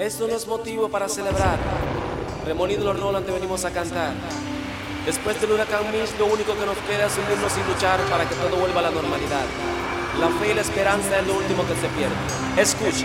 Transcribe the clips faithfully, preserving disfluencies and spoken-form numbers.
Esto no es motivo para celebrar. Remolinos Los Roland te venimos a cantar. Después del huracán Mitch, lo único que nos queda es unirnos y luchar para que todo vuelva a la normalidad. La fe y la esperanza es lo último que se pierde. Escuche.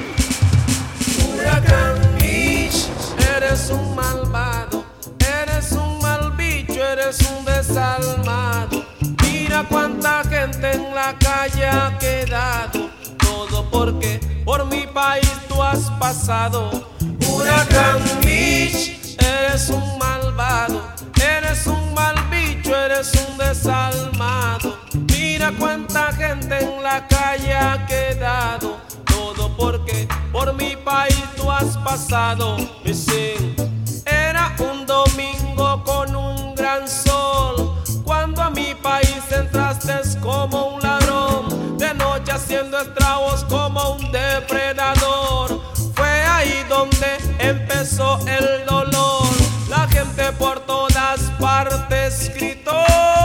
Huracán Mitch, eres un malvado, eres un mal bicho, eres un desalmado. Mira cuánta gente en la calle ha quedado. Todo porque por mi país tú has pasado. Huracán Mitch, eres un malvado, eres un mal bicho, eres un desalmado. Mira cuánta gente en la calle ha quedado. Todo porque por mi país tú has pasado. Dicen, era un domingo con un gran sol, cuando a mi país entraste como un ladrón, de noche haciendo estragos como un depredador. Fue ahí donde empezó el dolor. La gente por todas partes gritó: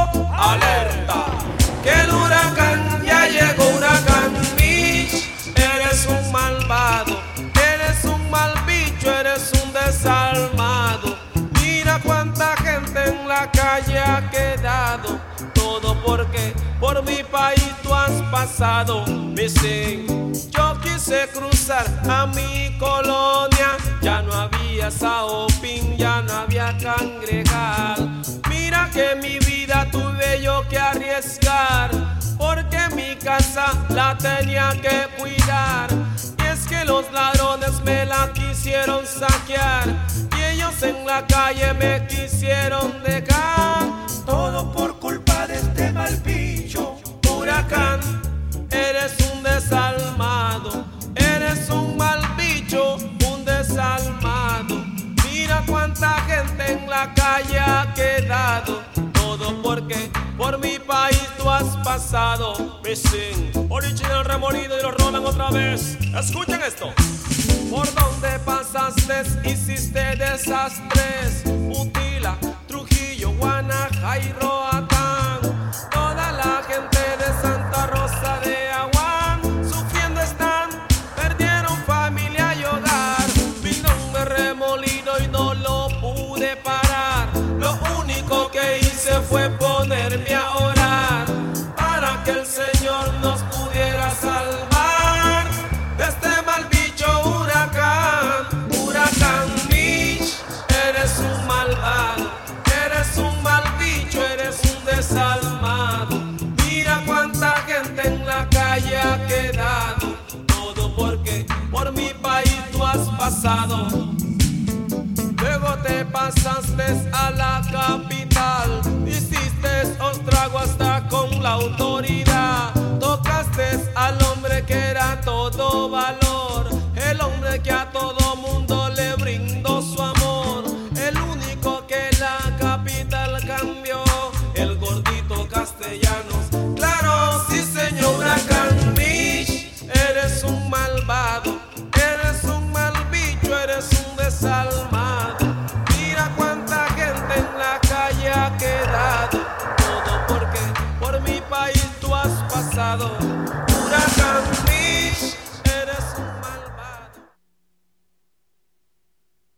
¡alerta! Que el huracán ya llegó, huracán Mitch. Eres un malvado, eres un mal bicho, eres un desalmado. Mira cuánta gente en la calle ha quedado. Todo porque por mi país tú has pasado. Dicen, yo quise cruzar a mi colonia, ya no había saopín, ya no había cangregal. Mira que mi vida tuve yo que arriesgar, porque mi casa la tenía que cuidar. Y es que los ladrones me la quisieron saquear, y ellos en la calle me quisieron dejar. Todo por culpa de este mal bicho. Huracán, eres un desalmado, eres un mal bicho, un desalmado. Mira cuánta gente en la calle ha quedado. Todo porque por mi país tú has pasado. Missing, original Remolinos y Los Roland otra vez. Escuchen esto. Por donde pasaste hiciste desastres. Utila, Trujillo, Guanaja y Roatán. Toda la gente de Santa Rosa de Aguán sufriendo están, perdieron familia y hogar. Vino un remolino y no lo pude parar. Lo único que hice fue ponerme a orar para que el Señor nos pudiera salvar de este mal bicho huracán. Huracán Mitch, eres un malvado, eres un mal bicho, eres un desalmado. Mira cuánta gente en la calle ha quedado. Todo porque por mi país tú has pasado. Luego te pasaste a la capital, hiciste ostrago hasta con la autoridad. Tocaste al hombre que era todo valor, el hombre que a todo mundo le brindó su amor, el único que la capital cambió, el gordito castellano.